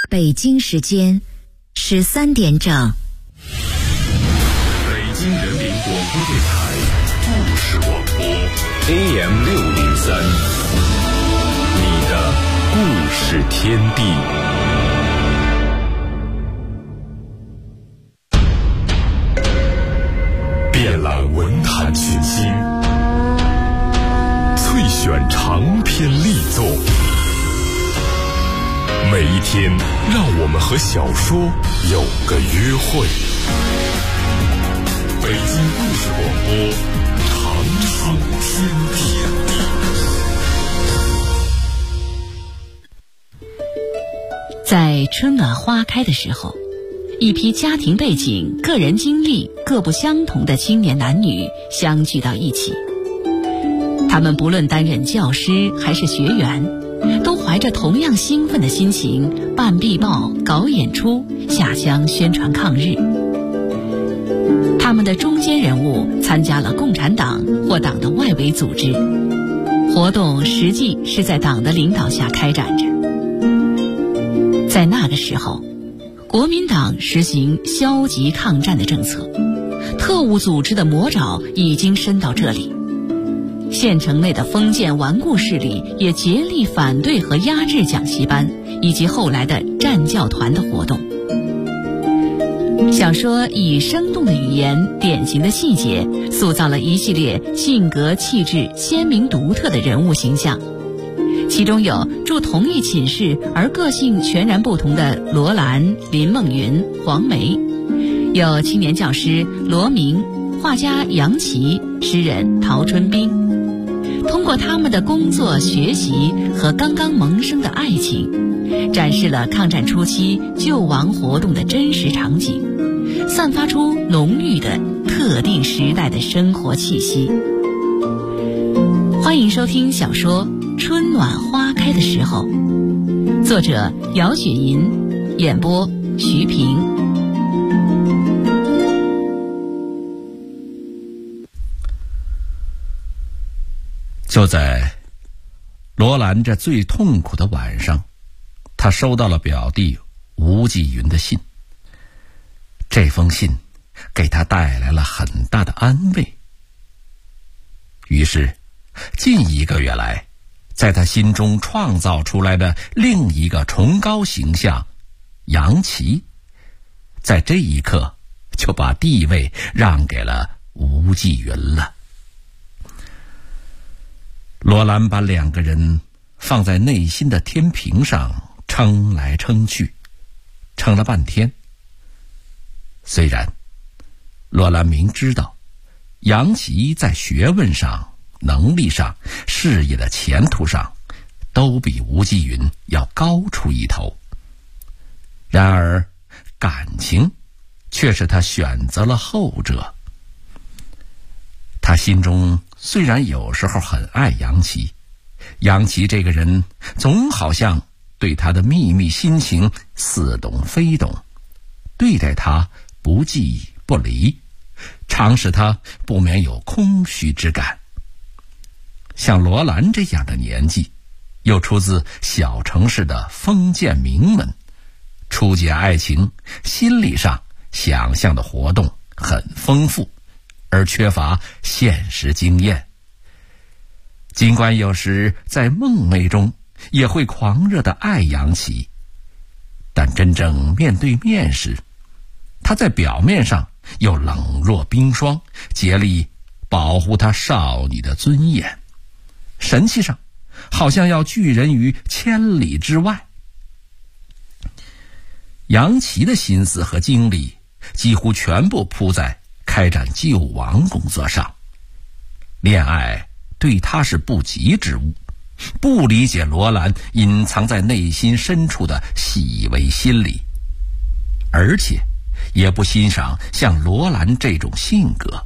北京时间13点整。 北京人民广播电台故事广播 AM603， 你的故事天地。遍览文坛群星，萃选长篇力作，每一天让我们和小说有个约会。北京故事广播，长长天地。 在春暖花开的时候，一批家庭背景、个人经历各不相同的青年男女相聚到一起。他们不论担任教师还是学员，都怀着同样兴奋的心情办壁报、搞演出、下乡宣传抗日。他们的中坚人物参加了共产党或党的外围组织，活动实际是在党的领导下开展着。在那个时候，国民党实行消极抗战的政策，特务组织的魔爪已经伸到这里。县城内的封建顽固势力也竭力反对和压制讲习班以及后来的战教团的活动。小说以生动的语言、典型的细节，塑造了一系列性格气质鲜明独特的人物形象。其中有住同一寝室而个性全然不同的罗兰、林梦云、黄梅，有青年教师罗明、画家杨琦、诗人陶春冰。通过他们的工作、学习和刚刚萌生的爱情，展示了抗战初期救亡活动的真实场景，散发出浓郁的特定时代的生活气息。欢迎收听小说《春暖花开的时候》，作者姚雪银，演播徐平。 就在罗兰这最痛苦的晚上，他收到了表弟吴继云的信。这封信给他带来了很大的安慰。于是近1个月来，在他心中创造出来的另一个崇高形象杨琦，在这一刻就把地位让给了吴继云了。罗兰把2个人放在内心的天平上称来称去，称了半天。虽然罗兰明知道杨琦在学问上、能力上、事业的前途上都比吴继云要高出一头，然而感情却是他选择了后者。他心中虽然有时候很爱杨琦，杨琦这个人总好像对他的秘密心情似懂非懂，对待他不弃不离，常使他不免有空虚之感。像罗兰这样的年纪，又出自小城市的封建名门，初解爱情，心理上想象的活动很丰富，而缺乏现实经验。尽管有时在梦寐中也会狂热地爱杨琦，但真正面对面时，他在表面上又冷若冰霜，竭力保护他少女的尊严，神气上好像要拒人于千里之外。杨琦的心思和精力几乎全部扑在开展救亡工作上，恋爱对他是不及之物，不理解罗兰隐藏在内心深处的细微心理，而且也不欣赏像罗兰这种性格。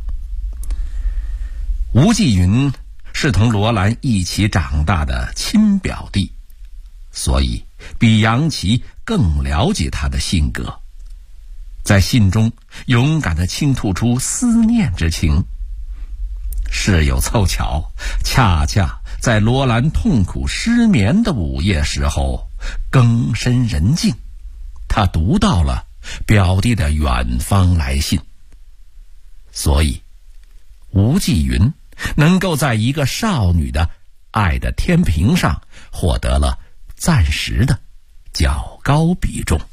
吴继云是同罗兰一起长大的亲表弟，所以比杨琦更了解他的性格，在信中勇敢地倾吐出思念之情。事有凑巧，恰恰在罗兰痛苦失眠的午夜时候，更深人静， 他读到了表弟的远方来信，所以吴继云能够在一个少女的爱的天平上获得了暂时的较高比重。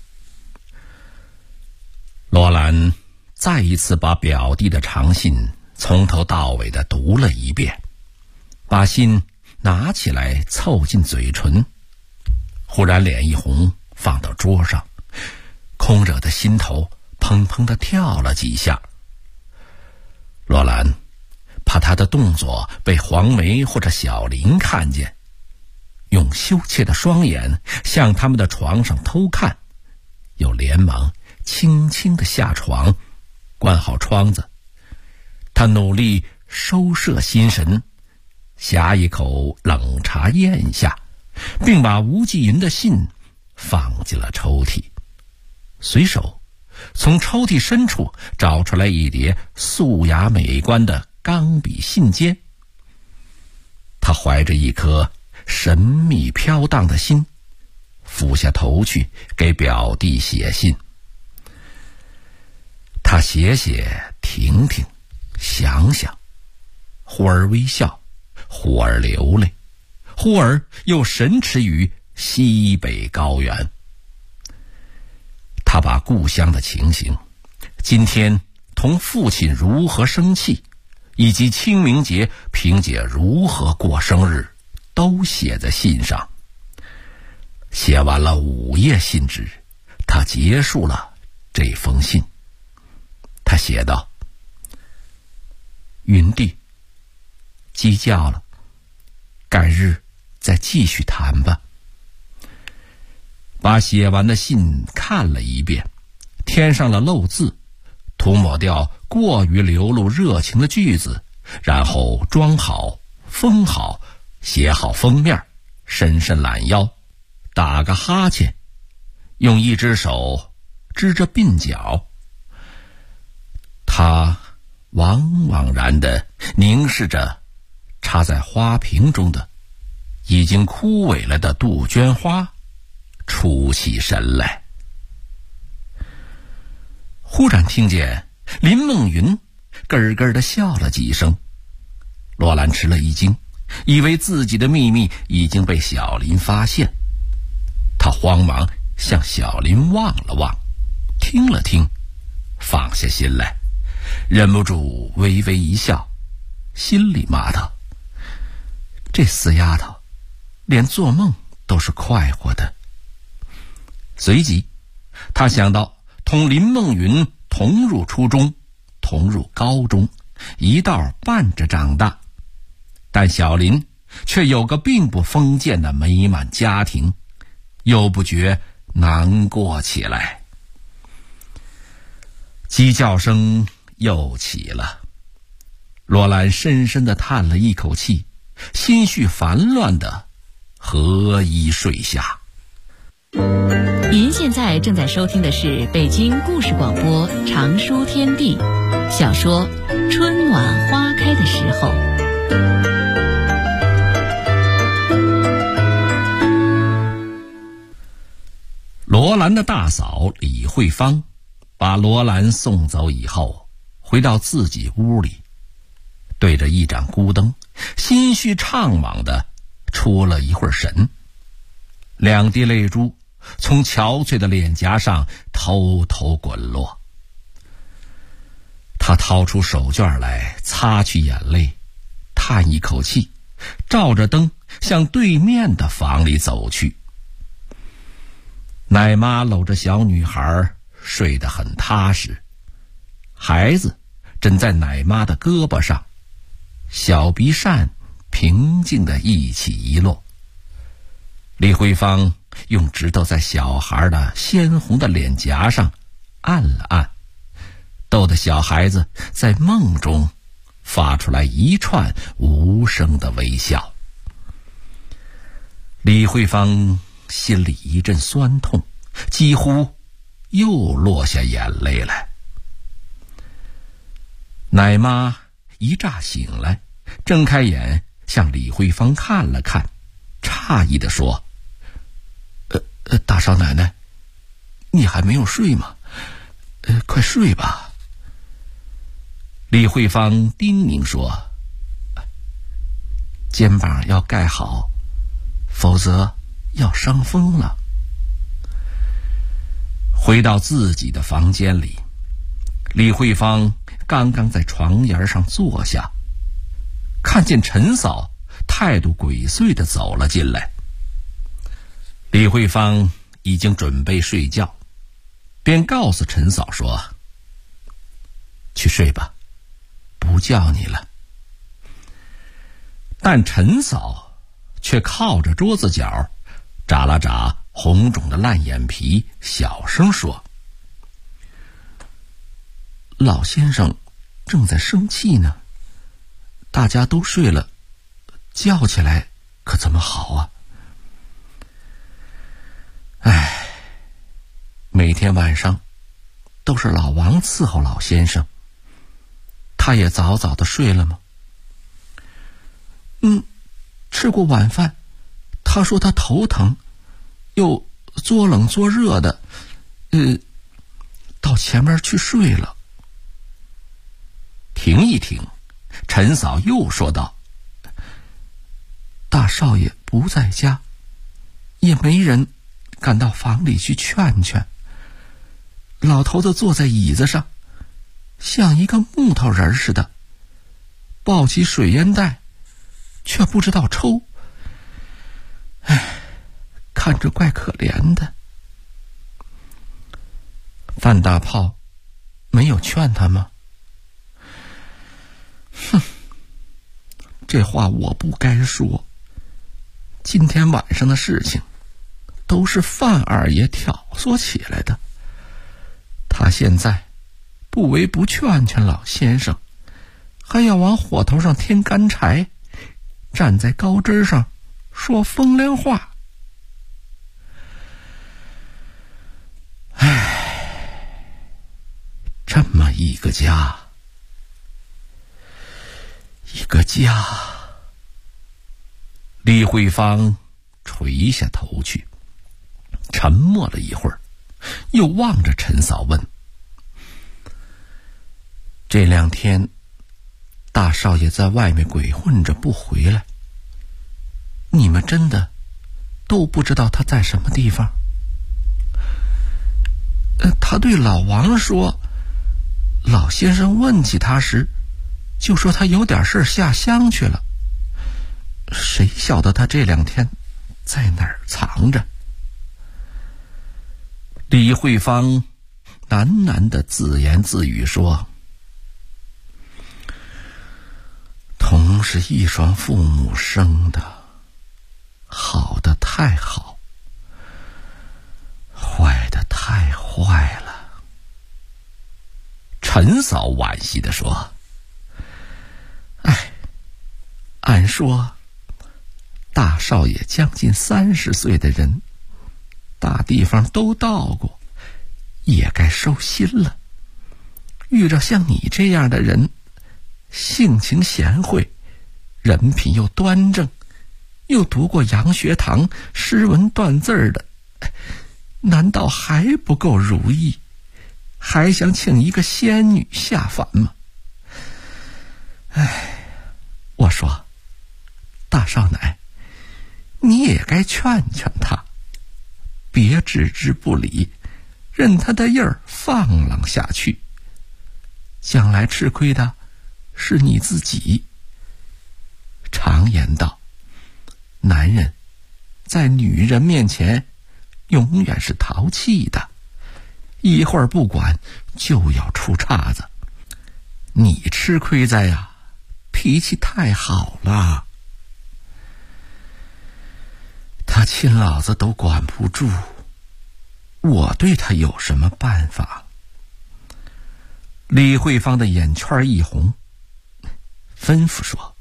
罗兰再一次把表弟的长信从头到尾的读了一遍，把信拿起来凑近嘴唇，忽然脸一红，放到桌上，空惹的心头砰砰地跳了几下。罗兰怕他的动作被黄梅或者小林看见，用羞怯的双眼向他们的床上偷看，又连忙轻轻地下床，关好窗子。他努力收摄心神，呷一口冷茶咽下，并把吴继云的信放进了抽屉，随手从抽屉深处找出来一叠素雅美观的钢笔信笺。他怀着一颗神秘飘荡的心，俯下头去给表弟写信。他写写停停，想想，忽而微笑，忽而流泪，忽而又神驰于西北高原。他把故乡的情形，今天同父亲如何生气，以及清明节萍姐如何过生日，都写在信上。写完了5页信纸，他结束了这封信。他写道：云弟，鸡叫了，改日再继续谈吧。把写完的信看了一遍，添上了漏字，涂抹掉过于流露热情的句子，然后装好封好，写好封面，伸伸懒腰，打个哈欠，用一只手支着鬓角。他惘惘然地凝视着插在花瓶中的已经枯萎了的杜鹃花，出起神来。忽然听见林梦云咯咯地笑了几声，罗兰吃了一惊，以为自己的秘密已经被小林发现。他慌忙向小林望了望，听了听，放下心来，忍不住微微一笑，心里骂道：这死丫头连做梦都是快活的。随即他想到同林梦云同入初中，同入高中，一道伴着长大，但小林却有个并不封建的美满家庭，又不觉难过起来。鸡叫声又起了，罗兰深深地叹了一口气，心绪烦乱地合衣睡下。 您现在正在收听的是北京故事广播长书天地小说《春暖花开的时候》。 罗兰的大嫂李慧芳把罗兰送走以后，回到自己屋里，对着一盏孤灯，心绪怅惘地出了一会儿神，两滴泪珠从憔悴的脸颊上偷偷滚落。他掏出手绢来擦去眼泪，叹一口气，照着灯向对面的房里走去。奶妈搂着小女孩睡得很踏实，孩子枕在奶妈的胳膊上，小鼻扇平静地一起一落。李慧芳用指头在小孩的鲜红的脸颊上按了按，逗得小孩子在梦中发出来一串无声的微笑。李慧芳心里一阵酸痛，几乎又落下眼泪来。奶妈一乍醒来，睁开眼向李慧芳看了看，诧异地说：大少奶奶， 你还没有睡吗？快睡吧。李慧芳叮咛说，肩膀要盖好，否则要伤风了。回到自己的房间里，李慧芳刚刚在床沿上坐下，看见陈嫂态度鬼祟地走了进来。李慧芳已经准备睡觉，便告诉陈嫂说，去睡吧，不叫你了。但陈嫂却靠着桌子角，眨了眨红肿的烂眼皮，小声说，老先生正在生气呢，大家都睡了，叫起来可怎么好啊？每天晚上都是老王伺候老先生，他也早早的睡了吗？吃过晚饭，他说他头疼，又作冷作热的，到前面去睡了。停一停，陈嫂又说道，大少爷不在家，也没人赶到房里去劝劝。老头子坐在椅子上，像一个木头人似的，抱起水烟袋，却不知道抽。看着怪可怜的。范大炮没有劝他吗？这话我不该说。今天晚上的事情都是范二爷挑唆起来的，他现在不为不劝劝老先生，还要往火头上添干柴，站在高枝上说风凉话。这么一个家，李慧芳垂下头去，沉默了一会儿，又望着陈嫂问，这2天大少爷在外面鬼混着不回来，你们真的都不知道他在什么地方？他对老王说，老先生问起他时，就说他有点事下乡去了，谁晓得他这2天在哪儿藏着？李慧芳喃喃地自言自语说，同是一双父母生的，好的太好，坏的太坏了。陈嫂惋惜地说，按说大少爷将近30岁的人，大地方都到过，也该收心了。遇着像你这样的人，性情贤惠，人品又端正，又读过洋学堂，诗文断字的，难道还不够如意？还想请一个仙女下凡吗？我说，大少奶，你也该劝劝他，别置之不理，任他的印儿放浪下去，将来吃亏的是你自己。常言道，男人在女人面前永远是淘气的，一会儿不管就要出岔子。你吃亏在呀，脾气太好了，他亲老子都管不住，我对他有什么办法？李慧芳的眼圈一红，吩咐说，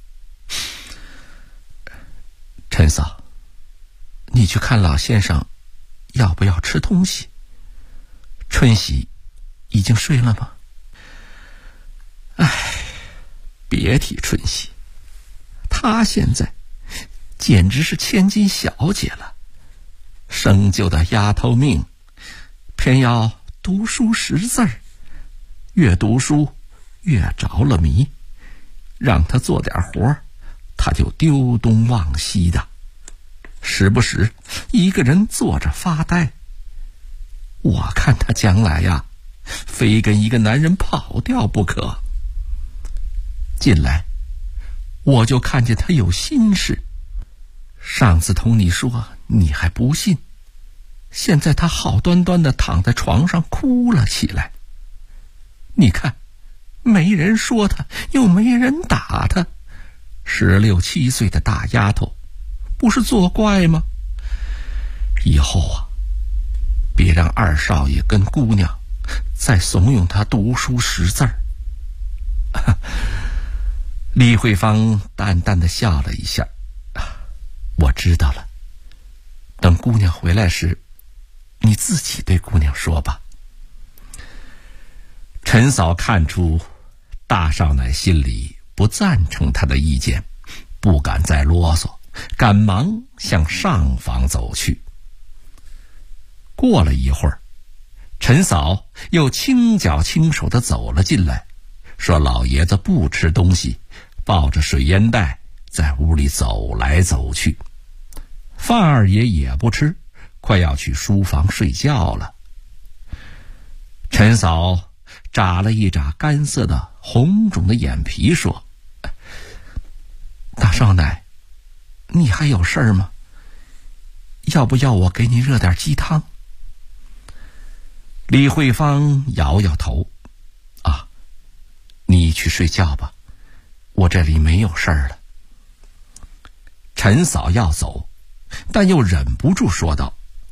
陈嫂，你去看老先生要不要吃东西？春喜已经睡了吗？别提春喜，她现在简直是千金小姐了，生就的丫头命， 偏要读书识字儿，越读书越着了迷，让他做点活他就丢东忘西的，时不时一个人坐着发呆。我看他将来呀，非跟一个男人跑掉不可。近来我就看见他有心事，上次同你说你还不信，现在他好端端的躺在床上哭了起来。你看，没人说他，又没人打他，16、17岁的大丫头，不是作怪吗？以后啊，别让二少爷跟姑娘再怂恿他读书识字儿。李慧芳淡淡的笑了一下，我知道了，等姑娘回来时，你自己对姑娘说吧。陈嫂看出大少奶心里不赞成她的意见，不敢再啰嗦，赶忙向上房走去。过了一会儿，陈嫂又轻脚轻手地走了进来，说老爷子不吃东西，抱着水烟袋在屋里走来走去。范二爷也不吃，快要去书房睡觉了。陈嫂眨了一眨干涩的红肿的眼皮，说：大少奶，你还有事儿吗？要不要我给你热点鸡汤？李慧芳摇摇头，你去睡觉吧，我这里没有事儿了。陈嫂要走，但又忍不住说道：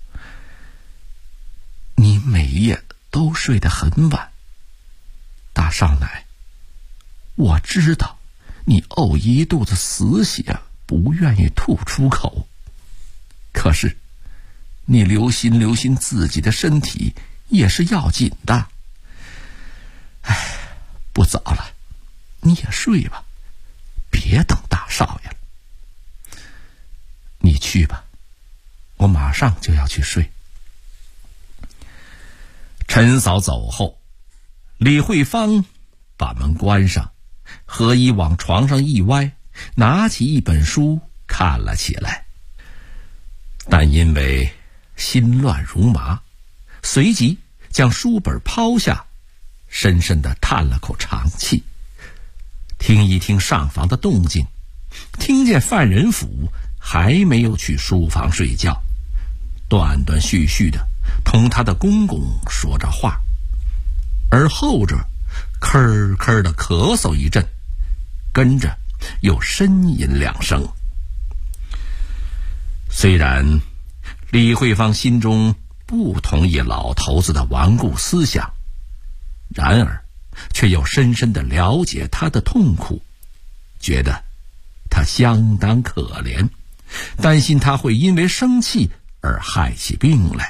你每夜都睡得很晚，大少奶，我知道你呕一肚子死血，不愿意吐出口，可是你留心自己的身体也是要紧的。不早了，你也睡吧，别等大少爷了。你去吧，我马上就要去睡。陈嫂走后，李慧芳把门关上，何以往床上一歪，拿起一本书看了起来。但因为心乱如麻，随即将书本抛下，深深地叹了口长气，听一听上房的动静，听见范仁甫还没有去书房睡觉，断断续续的同他的公公说着话，而后者咳咳的咳嗽一阵，跟着又呻吟2声。虽然李慧芳心中不同意老头子的顽固思想，然而却又深深地了解他的痛苦，觉得他相当可怜，担心他会因为生气而害起病来。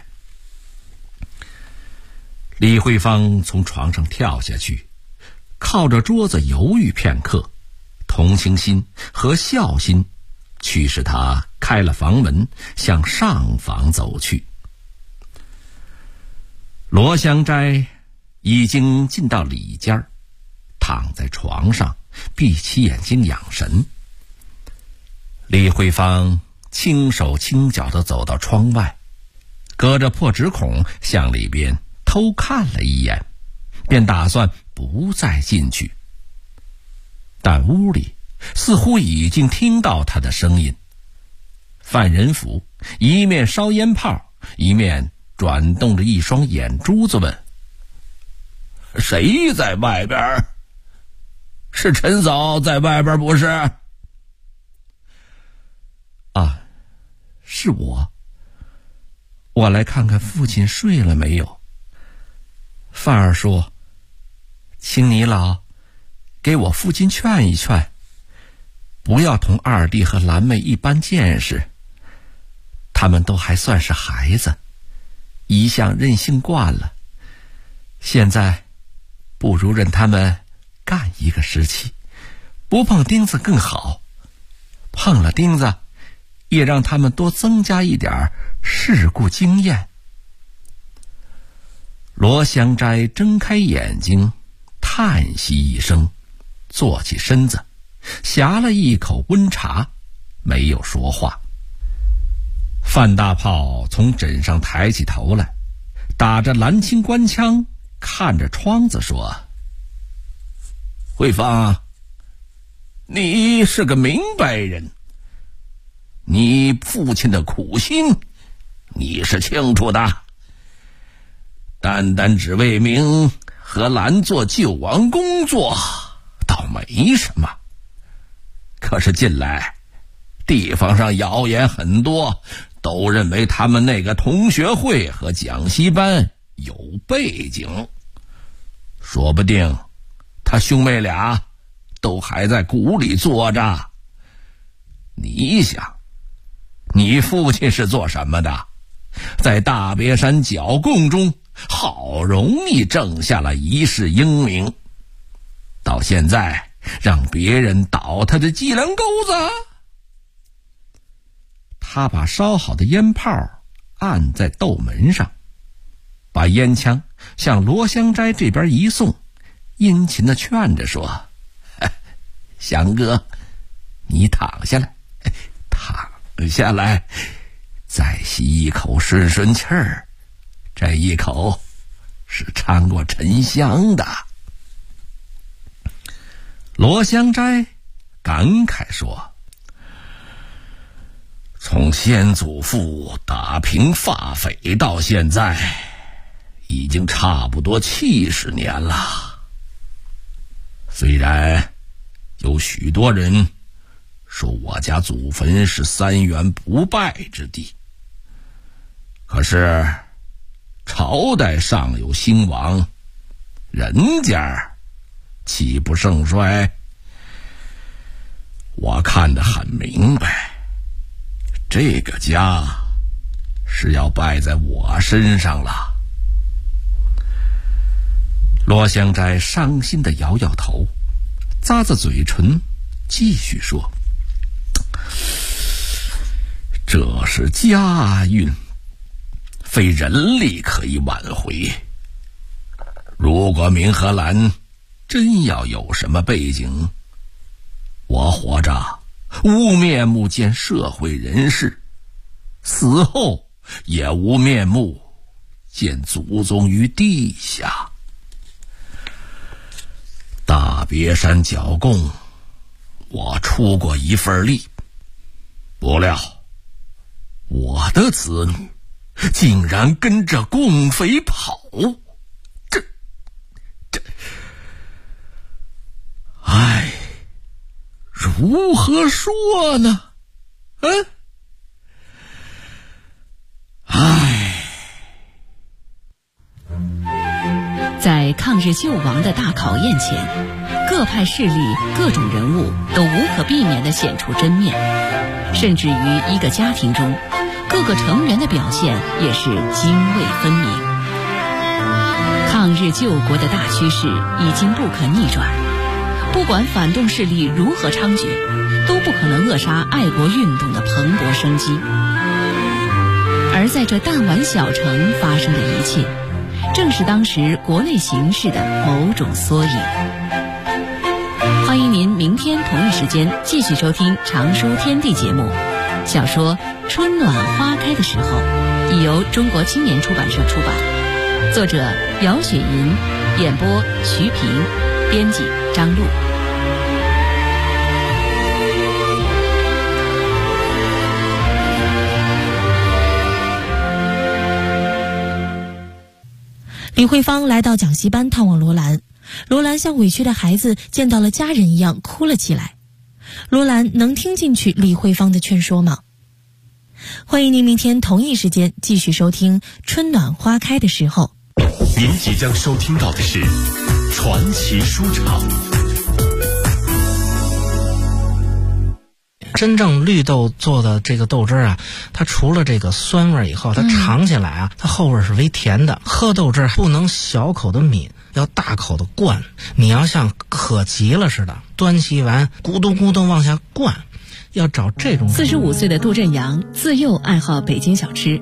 李慧芳从床上跳下去，靠着桌子犹豫片刻，同情心和孝心驱使他开了房门，向上房走去。罗香斋已经进到里间，躺在床上闭起眼睛养神。李慧芳轻手轻脚地走到窗外，隔着破纸孔向里边偷看了一眼，便打算不再进去。但屋里似乎已经听到他的声音。范仁甫一面烧烟泡，一面转动着一双眼珠子问：谁在外边？是陈嫂在外边不是？是我。我来看看父亲睡了没有。范儿说：请你老给我父亲劝一劝，不要同二弟和兰妹一般见识，他们都还算是孩子，一向任性惯了，现在不如任他们干一个时期，不碰钉子更好，碰了钉子也让他们多增加一点世故经验。 罗香斋睁开眼睛，叹息一声，坐起身子，呷了一口温茶，没有说话。范大炮从枕上抬起头来，打着蓝青官腔，看着窗子说：慧芳，你是个明白人，你父亲的苦心你是清楚的，单单只为明和兰做救亡工作倒没什么，可是近来地方上谣言很多，都认为他们那个同学会和讲习班有背景，说不定他兄妹俩都还在谷里坐着。你想，你父亲是做什么的？在大别山剿共中好容易挣下了一世英名，到现在让别人倒他的脊梁钩子。他把烧好的烟泡按在斗门上，把烟枪向罗香斋这边一送，殷勤地劝着说：祥哥，你躺下来，躺下来，再吸一口顺顺气儿，这一口是掺过沉香的。罗香斋感慨说：从先祖父打平发匪到现在，已经差不多70年了。虽然有许多人说我家祖坟是3元不败之地，可是朝代尚有兴亡，人家岂不盛衰？我看得很明白，这个家是要败在我身上了。罗香斋伤心地摇摇头，咂着嘴唇继续说：这是家运，非人力可以挽回。如果明和兰真要有什么背景，我活着无面目见社会人士，死后也无面目见祖宗于地下。大别山剿共，我出过一份力，不料我的子女竟然跟着共匪跑，这，唉，如何说呢？ 在抗日救亡的大考验前，各派势力、各种人物都无可避免地显出真面，甚至于一个家庭中，各个成员的表现也是泾渭分明。抗日救国的大趋势已经不可逆转，不管反动势力如何猖獗，都不可能扼杀爱国运动的蓬勃生机。而在这弹丸小城发生的一切，正是当时国内形势的某种缩影。欢迎您明天同一时间继续收听《常书天地》节目。小说《春暖花开的时候》已由中国青年出版社出版，作者姚雪银，演播徐平，编辑张璐。 李慧芳来到讲习班探望罗兰，罗兰像委屈的孩子见到了家人一样哭了起来。罗兰能听进去李慧芳的劝说吗？欢迎您明天同一时间继续收听《春暖花开的时候》。 您即将收听到的是传奇书场。 真正绿豆做的这个豆汁啊，它除了这个酸味以后，它尝起来啊，它后味是微甜的。喝豆汁不能小口的抿，要大口的灌。你要像渴急了似的，端起完咕咚咕咚往下灌，要找这种。 45岁的杜振阳自幼爱好北京小吃，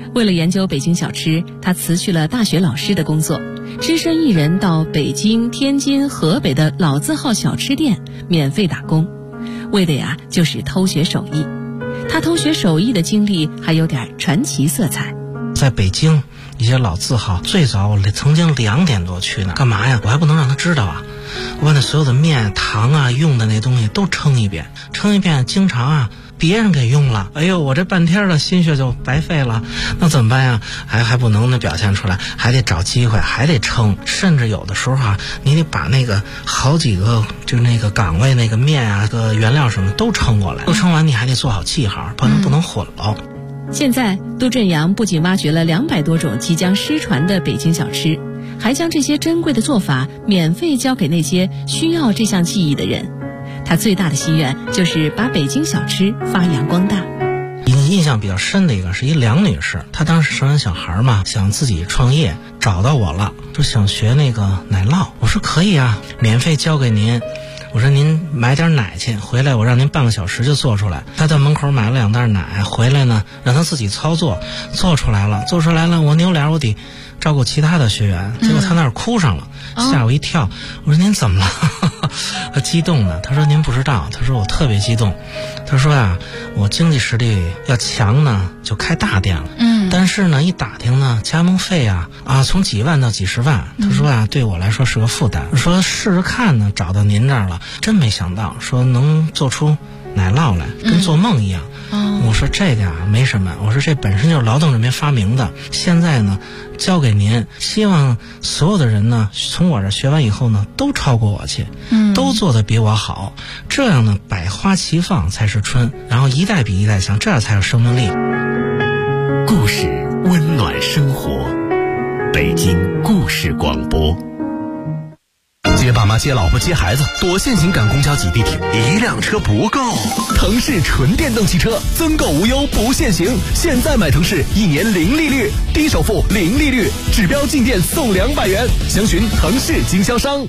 为了研究北京小吃，他辞去了大学老师的工作，只身一人到北京、天津、河北的老字号小吃店免费打工，为的呀就是偷学手艺。他偷学手艺的经历还有点传奇色彩。 在北京一些老字号，最早我曾经2点多去呢，干嘛呀？我还不能让他知道啊！我把那所有的面、糖啊、用的那东西都称一遍，经常啊别人给用了，哎呦，我这半天的心血就白费了，那怎么办呀？还不能表现出来，还得找机会，还得称，甚至有的时候啊，你得把那个好几个就那个岗位那个面啊、个原料什么都称过来，都称完你还得做好记号，不能混了。 现在杜振阳不仅挖掘了200多种即将失传的北京小吃，还将这些珍贵的做法免费教给那些需要这项技艺的人。他最大的心愿就是把北京小吃发扬光大。 印象比较深的一个是一梁女士，她当时生完小孩嘛，想自己创业，找到我了，说想学那个奶酪。我说可以啊，免费教给您。我说您买点奶去，回来我让您半个小时就做出来。他在门口买了2袋奶，回来呢让他自己操作，做出来了，我扭脸我得照顾其他的学员，结果他那儿哭上了，吓我一跳。我说您怎么了？他激动的，他说您不知道，他说我特别激动，他说呀，我经济实力要强呢就开大店了，但是呢一打听呢加盟费啊从几万到几十万，他说啊对我来说是个负担，说试试看呢，找到您这儿了，真没想到说能做出奶酪来，跟做梦一样。我说这个没什么，我说这本身就是劳动人民发明的，现在呢交给您，希望所有的人呢从我这学完以后呢都超过我去，都做得比我好，这样呢百花齐放才是春，然后一代比一代强，这样才有生命力。 故事温暖生活，北京故事广播。接爸妈接老婆接孩子，多限行赶公交挤地铁，1辆车不够。腾势纯电动汽车增购无忧不限行，现在买腾势1年0利率，低首付0利率，指标进店送200元，详询腾势经销商。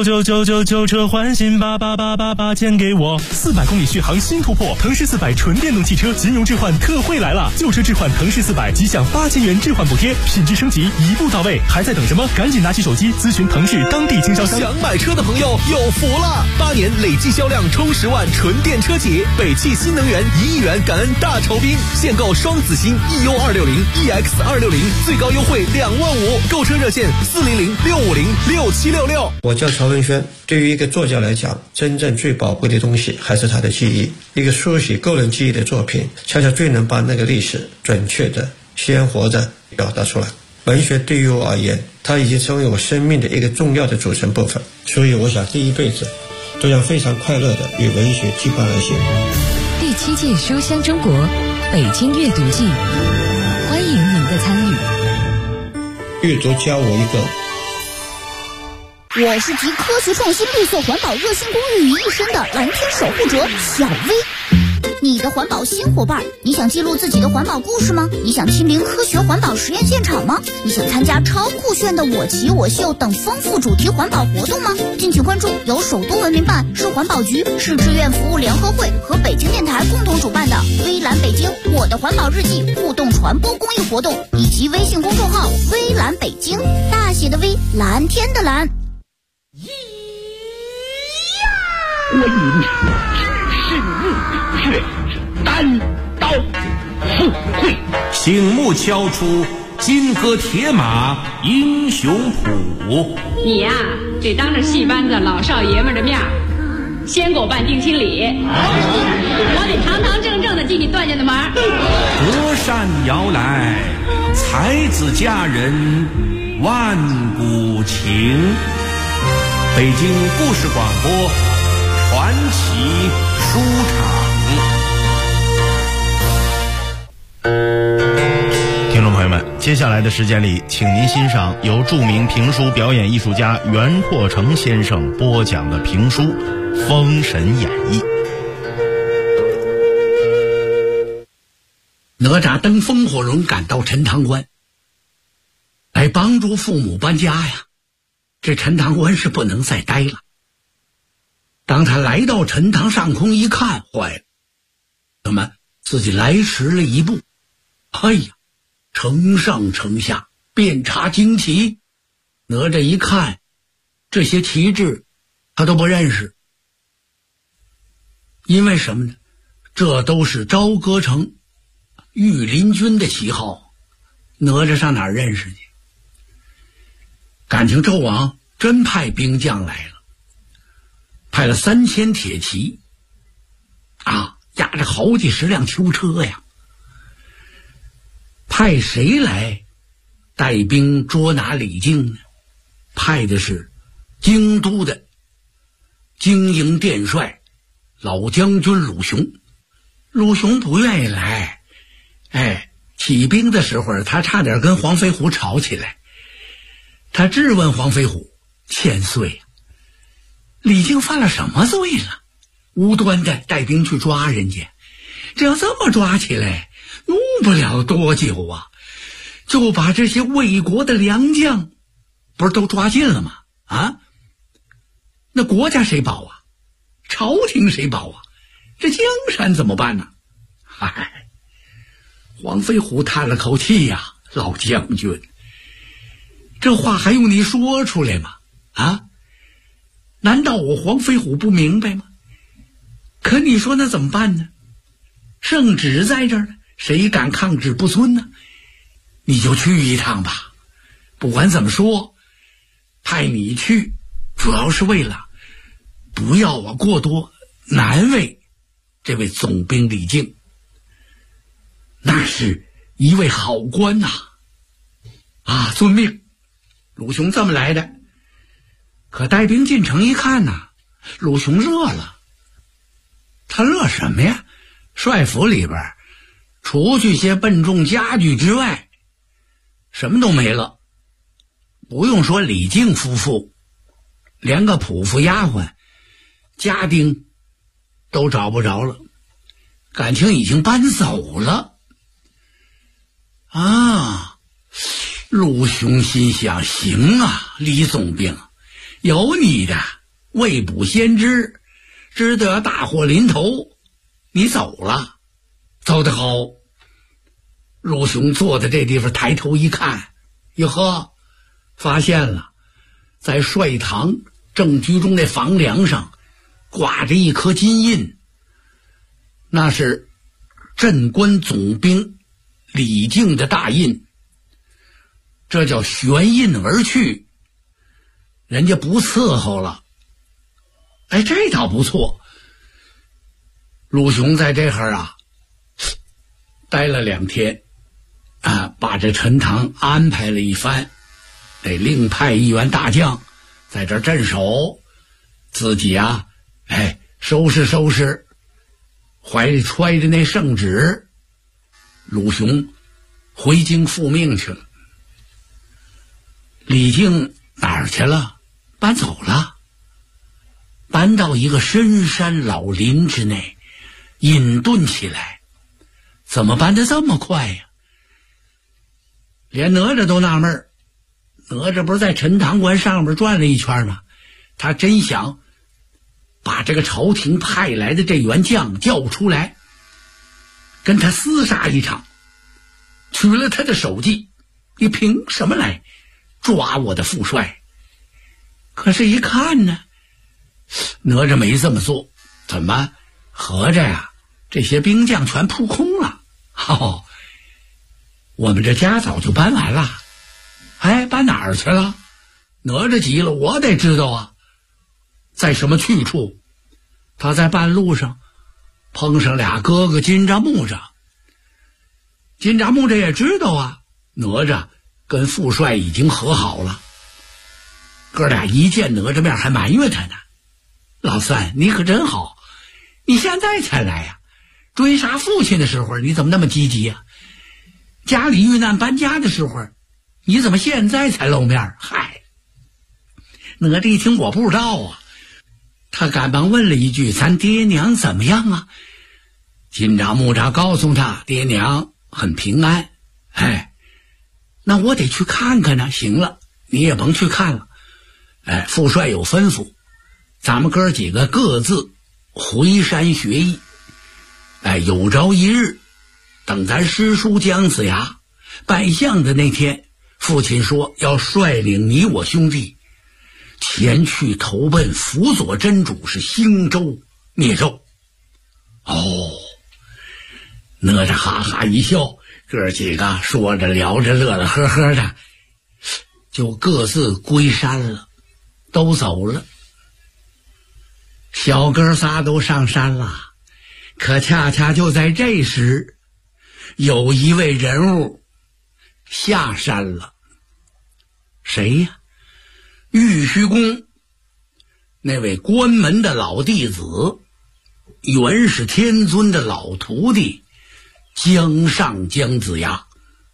99999车换新88888钱给我，400公里续航新突破，腾势400纯电动汽车金融置换特惠来了，旧车置换腾势400即享8000元置换补贴，品质升级一步到位，还在等什么？赶紧拿起手机咨询腾势当地经销商。 想买车的朋友有福了，8年累计销量冲10万纯电车企，北汽新能源1亿元感恩大酬宾，现购双子星 EU260、EX260，最高优惠2万5，购车热线400-650-6766。 我叫曹文轩。对于一个作家来讲，真正最宝贵的东西还是他的记忆。一个书写个人记忆的作品，恰恰最能把那个历史准确的、鲜活的表达出来。文学对于我而言，它已经成为我生命的一个重要的组成部分。所以我想这一辈子都要非常快乐的与文学羁绊而行。 第7届书香中国北京阅读季，欢迎您的参与。 阅读教我一个。 我是集科学创新、绿色环保、热心公益于一身的蓝天守护者小薇。你的环保新伙伴，你想记录自己的环保故事吗？你想亲临科学环保实验现场吗？你想参加超酷炫的我骑我秀等丰富主题环保活动吗？敬请关注由首都文明办、市环保局、市志愿服务联合会和北京电台共同主办的微蓝北京我的环保日记互动传播公益活动，以及微信公众号微蓝北京，大写的微，蓝天的蓝。 我以知识木却单刀赴会， 醒目敲出金戈铁马英雄谱。 你呀，得当着戏班子老少爷们的面先给我办定亲礼，我得堂堂正正的进你段家的门。 隔山遥来，才子佳人万古情。北京故事广播传奇书场。 听众朋友们，接下来的时间里，请您欣赏由著名评书表演艺术家袁阔成先生播讲的评书《封神演义》。 哪吒登风火轮赶到陈塘关，来帮助父母搬家呀。这陈塘关是不能再待了。当他来到陈塘上空一看，坏了，怎么自己来迟了一步？哎呀， 承上承下，遍插旌旗。哪吒一看，这些旗帜他都不认识，因为什么呢？这都是朝歌城御林军的旗号，哪吒上哪儿认识去？感情纣王真派兵将来了，派了3000铁骑啊，压着好几十辆囚车呀。派谁来带兵捉拿李靖呢？派的是京都的经营殿帅老将军鲁雄。鲁雄不愿意来，起兵的时候他差点跟黄飞虎吵起来。他质问黄飞虎：千岁，李靖犯了什么罪了？无端的带兵去抓人家，这要这么抓起来，用不了多久啊，就把这些魏国的良将不是都抓进了吗？啊，那国家谁保啊？朝廷谁保啊？这江山怎么办呢？嗨，黄飞虎叹了口气呀，老将军，这话还用你说出来吗？啊，难道我黄飞虎不明白吗？可你说那怎么办呢？圣旨在这儿呢，谁敢抗旨不遵呢？你就去一趟吧，不管怎么说，派你去主要是为了不要我过多难为这位总兵李靖，那是一位好官呐。啊，遵命。鲁雄这么来的。可带兵进城一看呐，鲁雄乐了。他乐什么呀？帅府里边除去些笨重家具之外，什么都没了。不用说李靖夫妇，连个仆妇丫鬟家丁都找不着了，感情已经搬走了。啊，鲁雄心想，行啊，李总兵，有你的，未卜先知，知道要大祸临头，你走了，走得好。鲁雄坐在这地方抬头一看，哟呵，发现了在帅堂正居中那房梁上挂着一颗金印，那是镇关总兵李靖的大印，这叫悬印而去，人家不伺候了。哎，这倒不错。鲁雄在这会儿啊待了2天啊，把这陈塘安排了一番，得另派1员大将在这儿镇守，自己啊收拾收拾，怀里揣着那圣旨，鲁雄回京复命去了。李靖哪儿去了？搬走了，搬到一个深山老林之内隐遁起来。怎么搬得这么快呀？连哪吒都纳闷，哪吒不是在陈塘关上边转了一圈吗？他真想把这个朝廷派来的这员将叫出来，跟他厮杀一场，取了他的首级。你凭什么来抓我的副帅？可是一看呢，哪吒没这么做。怎么合着呀，这些兵将全扑空了。我们这家早就搬完了。搬哪儿去了？哪吒急了，我得知道啊，在什么去处？他在半路上碰上俩哥哥金吒木吒。金吒木吒也知道啊，哪吒跟副帅已经和好了。哥俩一见哪吒面还埋怨他呢，老三你可真好，你现在才来呀？追杀父亲的时候你怎么那么积极呀？家里遇难搬家的时候你怎么现在才露面？嗨，哪吒一听我不知道啊，他赶忙问了一句，咱爹娘怎么样啊？金吒木吒告诉他，爹娘很平安。那我得去看看呢。行了，你也甭去看了。副帅有吩咐，咱们哥几个各自回山学艺。有朝一日，等咱师叔姜子牙拜相的那天，父亲说要率领你我兄弟前去投奔辅佐真主是兴周灭纣。哪吒哈哈一笑，哥几个说着聊着乐乐呵呵的，就各自归山了，都走了。小哥仨都上山了，可恰恰就在这时，有一位人物下山了。谁呀？玉虚宫那位关门的老弟子，元始天尊的老徒弟姜尚姜子牙。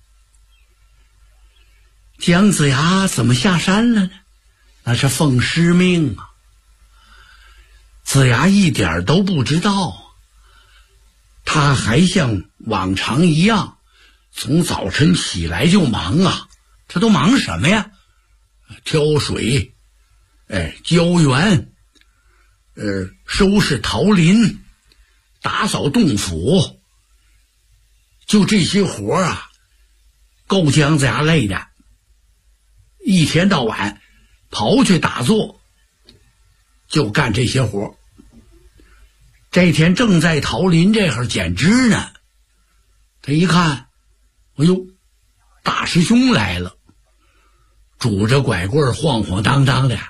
姜子牙怎么下山了呢？那是奉师命啊。子牙一点都不知道，他还像往常一样，从早晨起来就忙啊。这都忙什么呀？挑水，浇园，收拾桃林，打扫洞府，就这些活啊，够姜子牙累的。一天到晚刨去打坐，就干这些活。这天正在桃林这会儿剪枝呢，他一看，哎呦，大师兄来了，拄着拐棍晃晃荡荡的。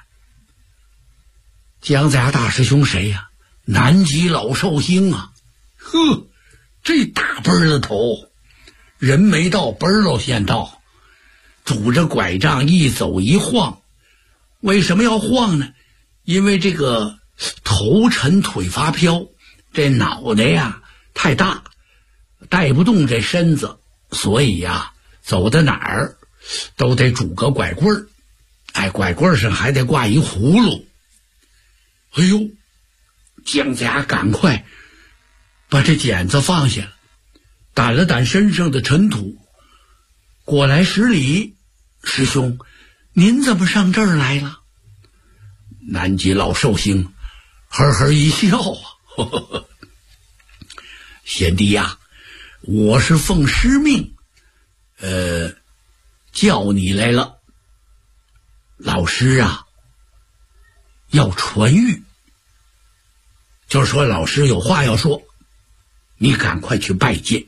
姜子牙大师兄谁呀？南极老寿星啊！呵，这大奔儿的头，人没到，奔儿都先到，拄着拐杖一走一晃。为什么要晃呢？因为这个头沉腿发飘，这脑袋呀太大，带不动这身子，所以呀走到哪儿都得拄个拐棍儿，拐棍上还得挂一葫芦。哎呦，姜子牙赶快把这剪子放下了，掸了掸身上的尘土，过来施礼：师兄，您怎么上这儿来了？南极老寿星呵呵一笑啊，呵呵，贤弟呀，我是奉师命叫你来了。老师啊要传谕，就是说老师有话要说，你赶快去拜见。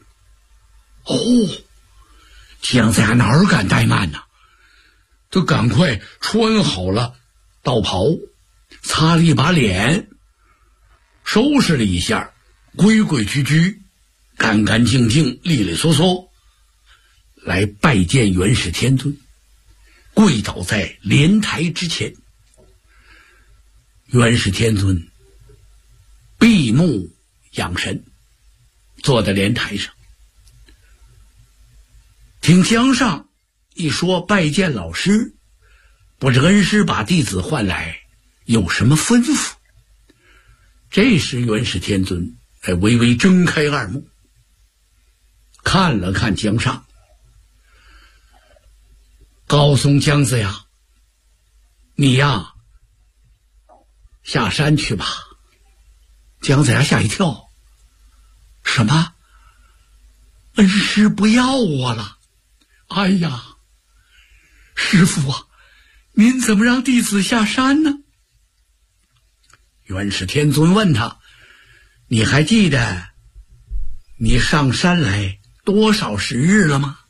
姜子牙哪儿敢怠慢呢？就赶快穿好了道袍，擦了一把脸，收拾了一下，规规矩矩，干干净净，利利索索，来拜见元始天尊，跪倒在莲台之前。元始天尊闭目养神，坐在莲台上，听姜尚一说拜见老师，不知恩师把弟子唤来有什么吩咐。这时元始天尊微微睁开二目，看了看姜尚，告诉姜子牙，你呀下山去吧。姜子牙吓一跳，什么？恩师不要我了？哎呀，师父啊，您怎么让弟子下山呢？元始天尊问他，你还记得你上山来多少时日了吗？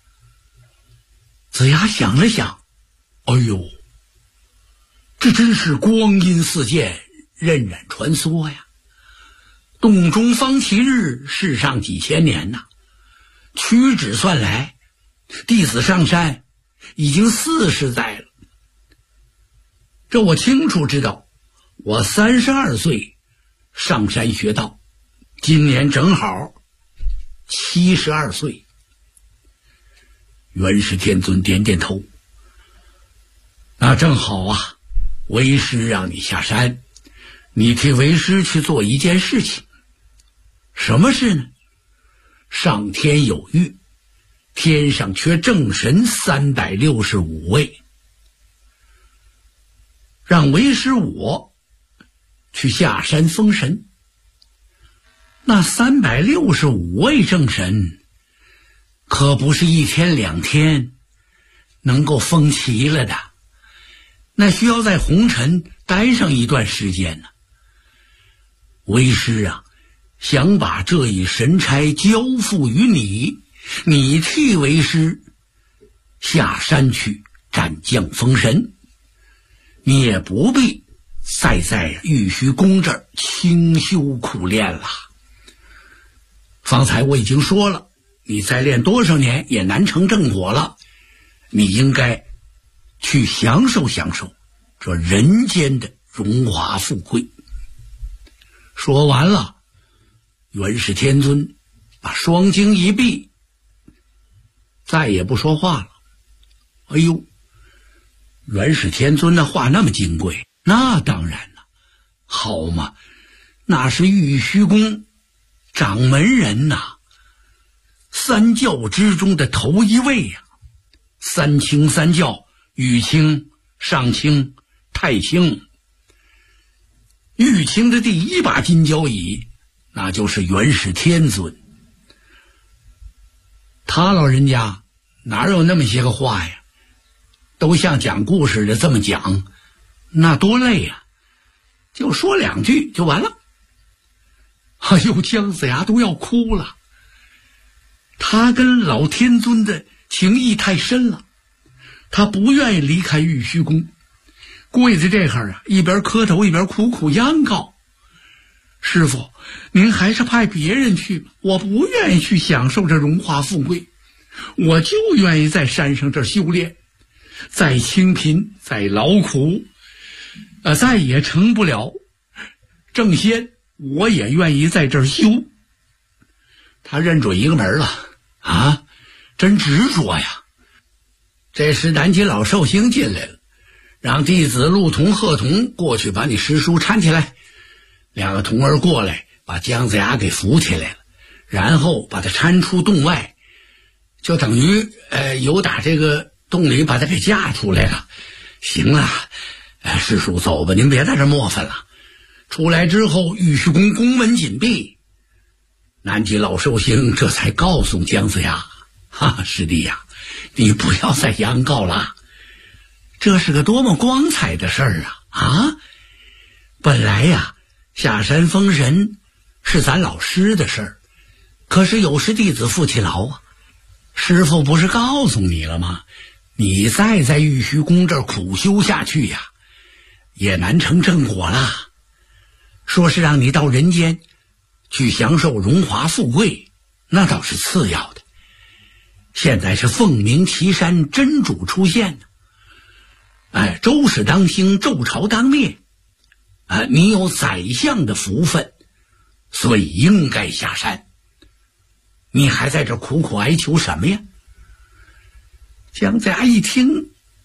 子牙想了想，哎呦，这真是光阴似箭，荏苒穿梭呀。洞中方其日，世上几千年呐。屈指算来，弟子上山已经40载了。这我清楚知道，我32岁上山学道，今年正好72岁。元始天尊点点头，那正好啊，为师让你下山，你替为师去做一件事情。什么事呢？上天有谕，天上缺正神365位，让为师我去下山封神。那365位正神可不是1天2天能够封齐了的，那需要在红尘待上一段时间呢。为师啊，想把这一神差交付于你，你替为师下山去斩将封神，你也不必再在玉虚宫这儿清修苦练了。方才我已经说了，你再练多少年也难成正果了，你应该去享受享受这人间的荣华富贵。说完了，元始天尊把双睛一闭，再也不说话了。哎呦，元始天尊的话那么金贵，那当然了，好嘛，那是玉虚宫掌门人呐，三教之中的头一位呀。三清三教，玉清、上清、太清。玉清的第一把金交椅，那就是元始天尊。他老人家哪有那么些个话呀，都像讲故事的这么讲，那多累呀，就说2句就完了。哎呦，姜子牙都要哭了。他跟老天尊的情谊太深了，他不愿意离开玉虚宫，跪在这儿啊，一边磕头一边苦苦央告：师父，您还是派别人去吧，我不愿意去享受这荣华富贵，我就愿意在山上这儿修炼，再清贫再劳苦，再也成不了正仙，我也愿意在这儿修。他认准一个门了啊，真执着呀。这时南极老寿星进来了，让弟子陆童、贺童过去把你师叔搀起来。2个童儿过来把姜子牙给扶起来了，然后把他搀出洞外，就等于由打这个洞里把他给架出来了。行了，师叔走吧，您别在这磨烦了。出来之后，玉虚宫宫门紧闭，南极老寿星这才告诉姜子牙：师弟呀，你不要再央告了，这是个多么光彩的事儿啊！本来呀，下山封神是咱老师的事儿，可是有失弟子负气劳啊。师父不是告诉你了吗？你再在玉虚宫这儿苦修下去呀，也难成正果了。说是让你到人间去享受荣华富贵，那倒是次要的。现在是凤鸣岐山真主出现呢，周氏当兴，纣朝当灭，你有宰相的福分，所以应该下山。你还在这苦苦哀求什么呀？姜子牙一听，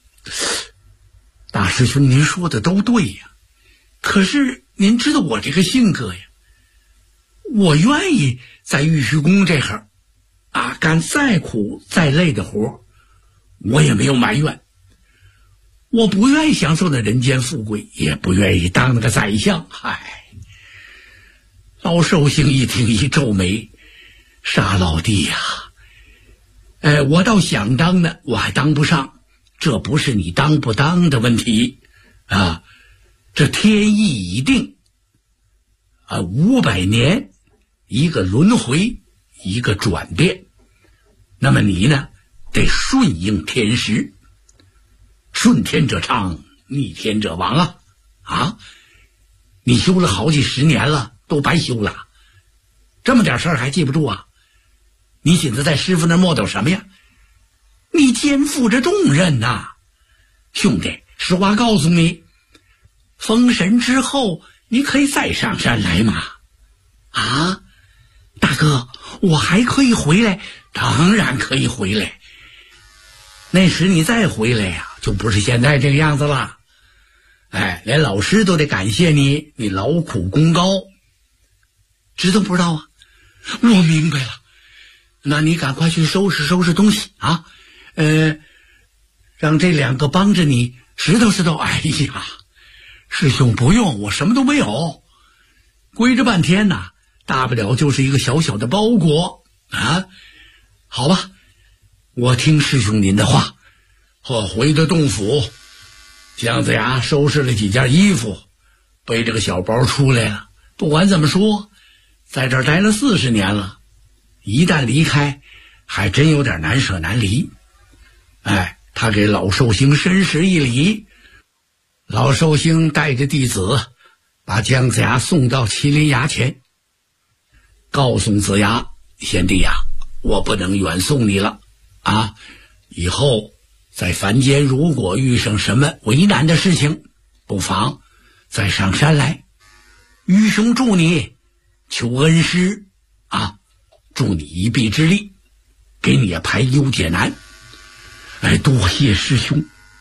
大师兄您说的都对呀，可是您知道我这个性格呀，我愿意在玉虚宫这儿干再苦再累的活，我也没有埋怨。我不愿意享受那人间富贵，也不愿意当那个宰相。老寿星一听一皱眉：傻老弟呀，我倒想当呢，我还当不上，这不是你当不当的问题啊，这天意已定，500年一个轮回，一个转变。那么你呢，得顺应天时，顺天者昌，逆天者亡你修了好几10年了，都白修了，这么点事儿还记不住啊？你紧着在师傅那磨叨什么呀？你肩负着重任呐，兄弟，实话告诉你，封神之后你可以再上山来嘛。大哥，我还可以回来？当然可以回来，那时你再回来呀，就不是现在这个样子了。连老师都得感谢你，你劳苦功高，知道不知道啊？我明白了，那你赶快去收拾收拾东西让这2个帮着你拾掇拾掇。师兄不用，我什么都没有，归着半天大不了就是一个小小的包裹好吧， 我听师兄您的话，回到洞府，姜子牙收拾了几件衣服，背着个小包出来了。不管怎么说，在这儿待了40年了，一旦离开，还真有点难舍难离。他给老寿星深施一礼，老寿星带着弟子把姜子牙送到麒麟崖前，告诉子牙：贤弟呀，我不能远送你了啊！以后在凡间如果遇上什么为难的事情，不妨再上山来，愚兄助你求恩师啊，助你一臂之力，给你排忧解难。多谢师兄。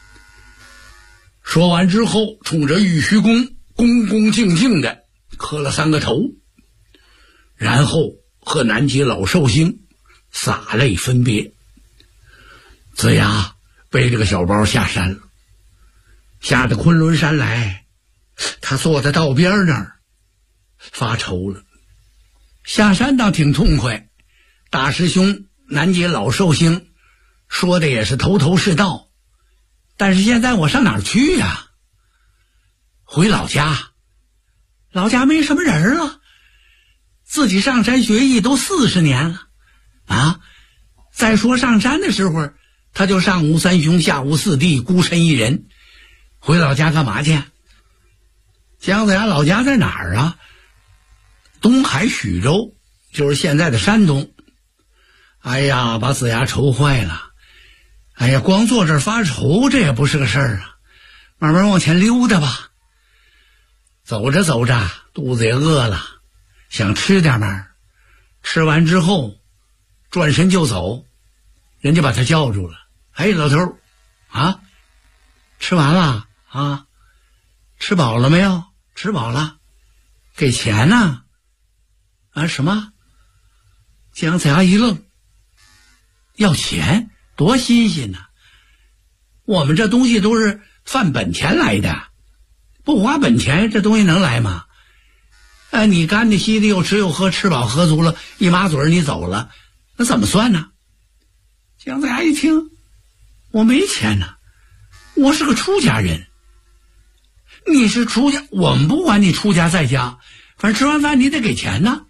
说完之后，冲着玉虚宫恭恭敬敬的磕了3个头，然后和南极老寿星洒泪分别。子牙背着个小包下山了，下到昆仑山来，他坐在道边那儿发愁了。下山倒挺痛快，大师兄南极老寿星说的也是头头是道，但是现在我上哪儿去呀？回老家，老家没什么人了，自己上山学艺都40年了啊！再说上山的时候，他就上无三兄下无四弟，孤身一人，回老家干嘛去？姜子牙老家在哪儿啊？东海徐州，就是现在的山东。哎呀，把子牙愁坏了。哎呀，光坐这儿发愁，这也不是个事儿啊！慢慢往前溜达吧。走着走着，肚子也饿了，想吃点嘛。吃完之后，转身就走，人家把他叫住了。老头啊，吃完了啊？吃饱了没有？吃饱了，给钱呢？什么？姜子牙一愣，要钱？多新鲜呢！我们这东西都是犯本钱来的，不花本钱这东西能来吗？你干的稀的又吃又喝，吃饱喝足了，一抹嘴你走了，那怎么算呢？姜子牙一听，我没钱呢，我是个出家人。你是出家，我们不管你出家在家，反正吃完饭你得给钱呢。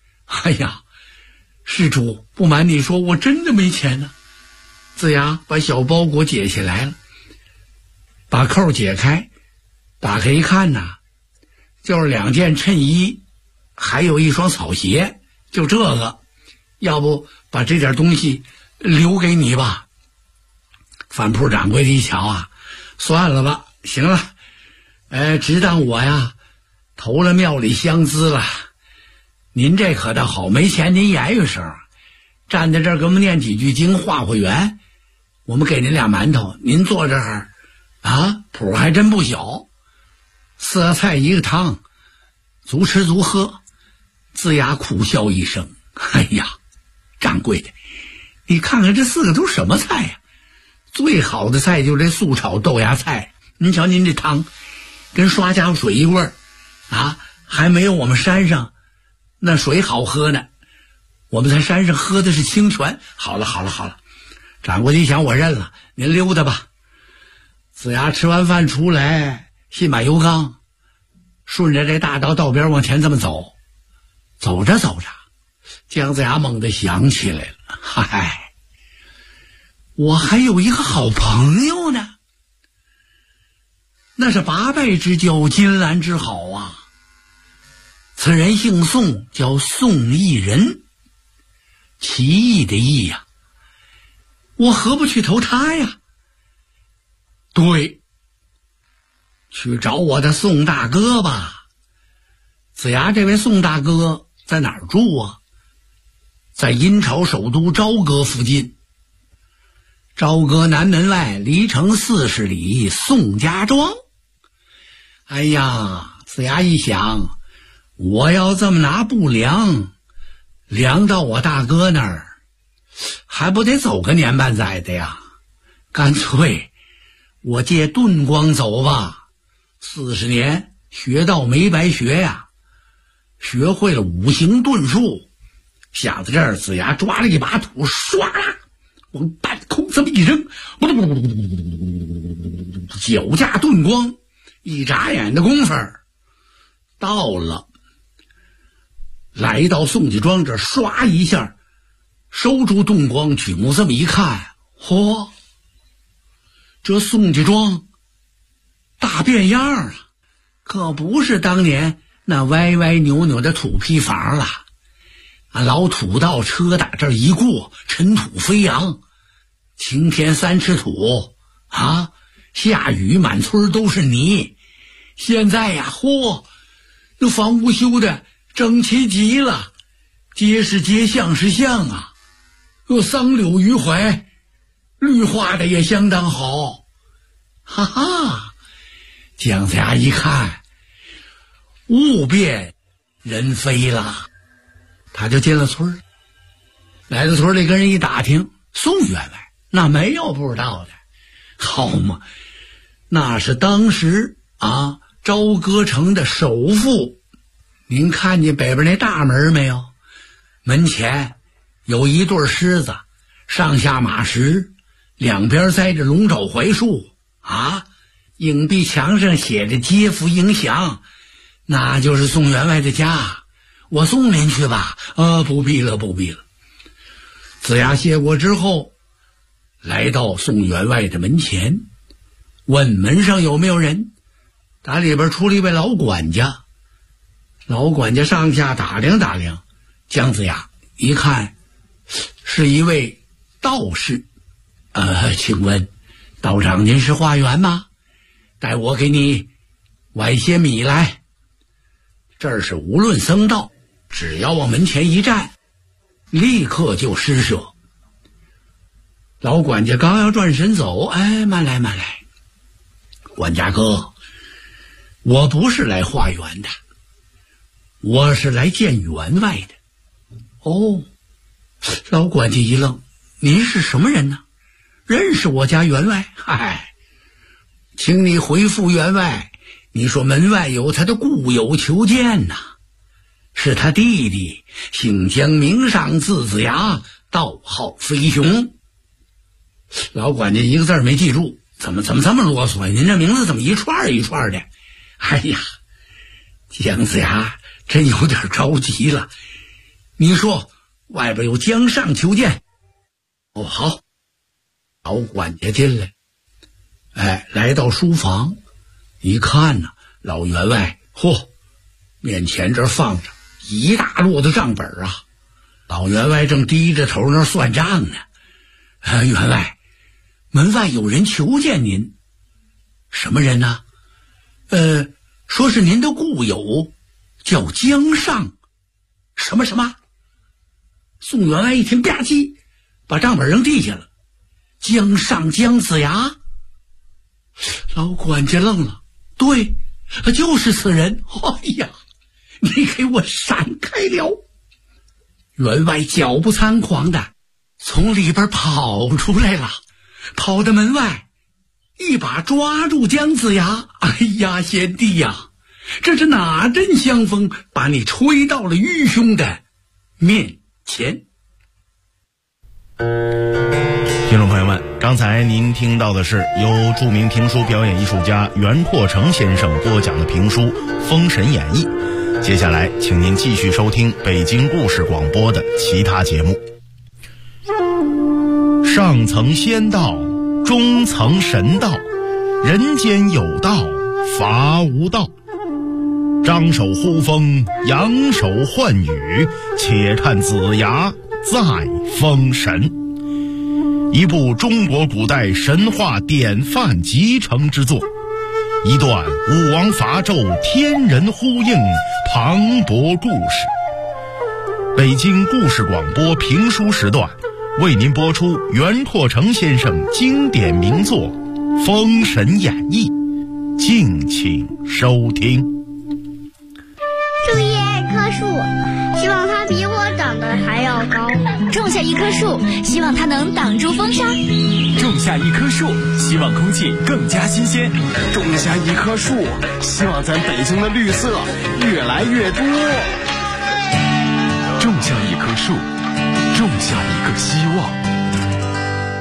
施主，不瞒你说，我真的没钱呢。子牙把小包裹解下来了，把扣解开，打开一看呐，就是2件衬衣，还有一双草鞋，就这个，要不把这点东西留给你吧。饭铺掌柜的一瞧啊，算了吧，行了，只当我呀投了庙里香资了。您这可倒好，没钱您言语声，站在这儿给我们念几句经，画画圆，我们给您2馒头，您坐这儿啊，谱还真不小，4个菜1个汤，足吃足喝。子牙苦笑一声，掌柜的，你看看这4个都什么菜呀？最好的菜就这素炒豆芽菜，您瞧您这汤跟刷家伙水一味儿啊，还没有我们山上那水好喝呢。我们在山上喝的是清泉。好了，掌柜的一想，我认了，您溜达吧。子牙吃完饭出来，信马由缰，顺着这大道边往前这么走。走着走着，姜子牙猛地想起来了，我还有一个好朋友呢，那是8拜之交，金兰之好啊。此人姓宋，叫宋异人，奇异的异呀。我何不去投他呀？对，去找我的宋大哥吧。子牙这位宋大哥在哪儿住啊？在殷朝首都朝歌附近。朝歌南门外离城40里宋家庄。子牙一想，我要这么拿布量到我大哥那儿，还不得走个年半载的呀？干脆我借遁光走吧。40年学道没白学呀，学会了5行遁术。想到这儿，子牙抓了一把土，唰啦往半空这么一扔，脚架遁光，一眨眼的功夫到了。来到宋家庄这，唰一下收住遁光，举目这么一看，嚯，这宋家庄大变样啊，可不是当年那歪歪扭扭的土坯房了。老土道车打这儿一过，尘土飞扬，晴天3尺土啊，下雨满村都是泥。现在呀，嚯，那房屋修的整齐极了，街是街，巷是巷啊，桑柳榆槐，绿化的也相当好。哈哈，姜子牙一看，物变人非了，他就进了村。来到村里跟人一打听，宋员外那没有不知道的，好嘛，那是当时朝歌城的首富。您看见北边那大门没有？门前有一对狮子，上下马石，两边栽着龙爪槐树影壁墙上写着街福迎祥，那就是宋员外的家。我送您去吧。不必了。子牙谢过之后，来到宋员外的门前，问门上有没有人。打里边出了一位老管家。老管家上下打量，姜子牙一看是一位道士。请问道长您是化缘吗？待我给你崴些米来。这儿是无论僧道，只要往门前一站，立刻就施舍。老管家刚要转身走，慢来。管家哥，我不是来化缘的，我是来见员外的。老管家一愣，您是什么人呢？认识我家员外？请你回复员外，你说门外有他的故友求见呐，是他弟弟，姓姜名尚，字子牙，道号飞熊。老管家一个字没记住，怎么这么啰嗦？您这名字怎么一串一串的？姜子牙真有点着急了。你说外边有姜尚求见。好。老管家进来，来到书房，一看呢，老员外，面前这放着一大摞的账本啊。老员外正低着头那算账呢。员外，门外有人求见您。什么人呢？说是您的故友，叫姜尚。什么？宋员外一听吧唧，把账本扔地下了。姜尚，姜子牙。老管家愣了，对，就是此人。你给我闪开了！员外脚步仓皇的从里边跑出来了，跑到门外，一把抓住姜子牙。贤弟呀，这是哪阵香风把你吹到了愚兄的面前？ 听众朋友们，刚才您听到的是由著名评书表演艺术家袁阔成先生播讲的评书《封神演义》。接下来请您继续收听北京故事广播的其他节目。上层仙道，中层神道，人间有道，伐无道。张手呼风，扬手唤雨，且看子牙再封神。一部中国古代神话典范集成之作，一段武王伐纣天人呼应磅礴故事。北京故事广播评书时段为您播出袁阔成先生经典名作《封神演义》，敬请收听。 种一棵树，希望它比我长得还要高。 种下一棵树，希望它能挡住风沙。 种下一棵树，希望空气更加新鲜。 种下一棵树，希望咱北京的绿色越来越多。 种下一棵树，种下一个希望。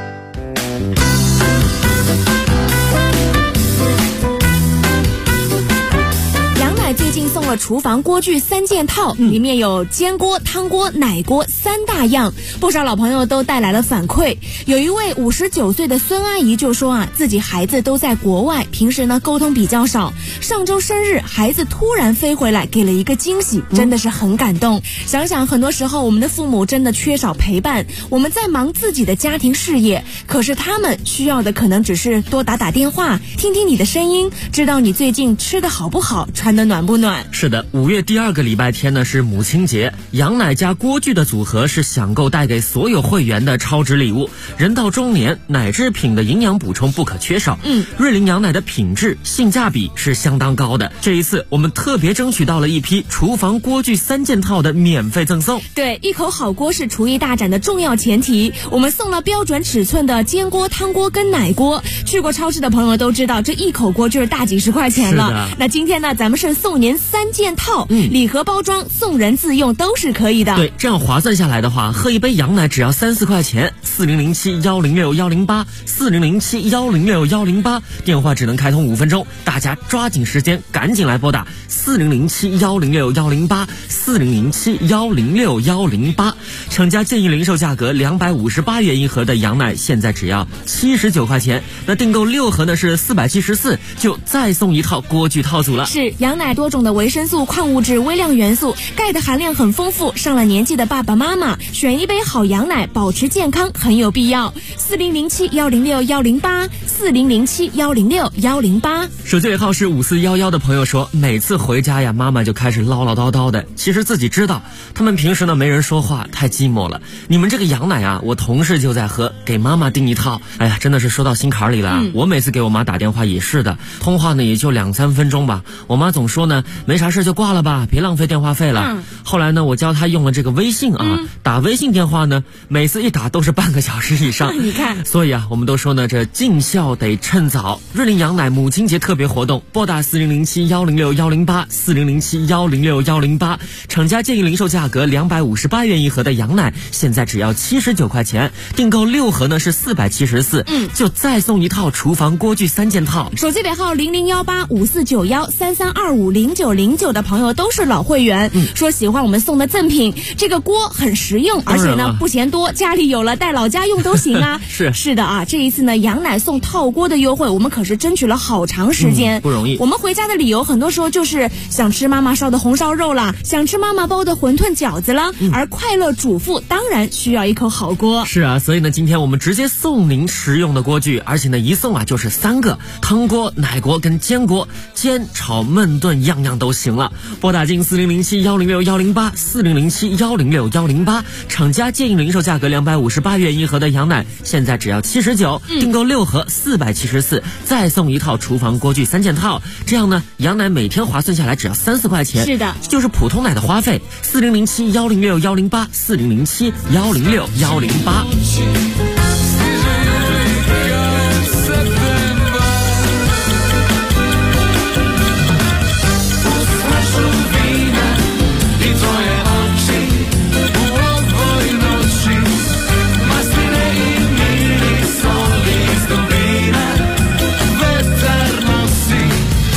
了厨房锅具3件套，里面有煎锅、汤锅、奶锅3大样。不少老朋友都带来了反馈，有一位59岁的孙阿姨就说自己孩子都在国外，平时呢沟通比较少。上周生日，孩子突然飞回来，给了一个惊喜，真的是很感动。想想很多时候我们的父母真的缺少陪伴，我们在忙自己的家庭事业，可是他们需要的可能只是多打电话，听听你的声音，知道你最近吃的好不好，穿的暖不暖。 是的，5月第2个礼拜天呢是母亲节，羊奶加锅具的组合是享购带给所有会员的超值礼物。人到中年，奶制品的营养补充不可缺少。瑞麟羊奶的品质性价比是相当高的。这一次我们特别争取到了一批厨房锅具3件套的免费赠送。 对，一口好锅是厨艺大展的重要前提。我们送了标准尺寸的煎锅、汤锅跟奶锅。去过超市的朋友都知道，这一口锅就是大几十块钱了。那今天呢，咱们是送您3件套，礼盒包装、送人自用都是可以的。 对，这样划算下来的话，喝一杯羊奶只要3-4块钱。4007-106-108，4007-106-108，电话只能开通5分钟，大家抓紧时间，赶紧来拨打4007-106-108，4007-106-108。厂家建议零售价格258元一盒的羊奶，现在只要79块钱。那订购6盒呢是474，就再送一套锅具套组了。 是，羊奶多种的维生素、矿物质、微量元素，钙的含量很丰富，上了年纪的爸爸妈妈选一杯好羊奶，保持健康很有必要。4007-106-108，4007-106-108。 手机尾号是5411的朋友说，每次回家呀，妈妈就开始唠唠叨叨的。其实自己知道，他们平时呢没人说话，太寂寞了。你们这个羊奶啊，我同事就在喝，给妈妈订一套。哎呀，真的是说到心坎里了。我每次给我妈打电话也是的，通话呢也就2-3分钟吧。我妈总说呢，没啥事就挂了吧，别浪费电话费了。后来呢，我教她用了这个微信啊，打微信电话呢，每次一打都是半个小时以上。 你看， 所以啊，我们都说呢，这尽孝得趁早。瑞麟羊奶母亲节特别活动，拨打4007-106-108，4007-106-108。厂家建议零售价格258元一盒的羊奶，现在只要79块钱。订购6盒呢是474，就再送一套厨房锅具3件套。 手机尾号0018549133250909的朋友都是老会员，说喜欢我们送的赠品。这个锅很实用，而且呢不嫌多，家里有了带老家用都行啊。是的啊，这一次呢羊奶送套锅的优惠，我们可是争取了好长时间， 不容易。 我们回家的理由很多时候就是想吃妈妈烧的红烧肉啦，想吃妈妈包的馄饨饺子啦，而快乐主妇当然需要一口好锅。 是啊，所以呢今天我们直接送您实用的锅具，而且呢一送啊就是3个，汤锅、奶锅跟煎锅，煎、炒、焖、炖样样都行了。拨打进4007-106-108， 4007-106-108。厂家建议零售价格258元一盒的羊奶，现在只要79，订购6盒474，再送一套厨房锅具3件套。这样呢，羊奶每天划算下来只要3-4块钱。 是的， 就是普通奶的花费。4007-106-108，4007-106-108。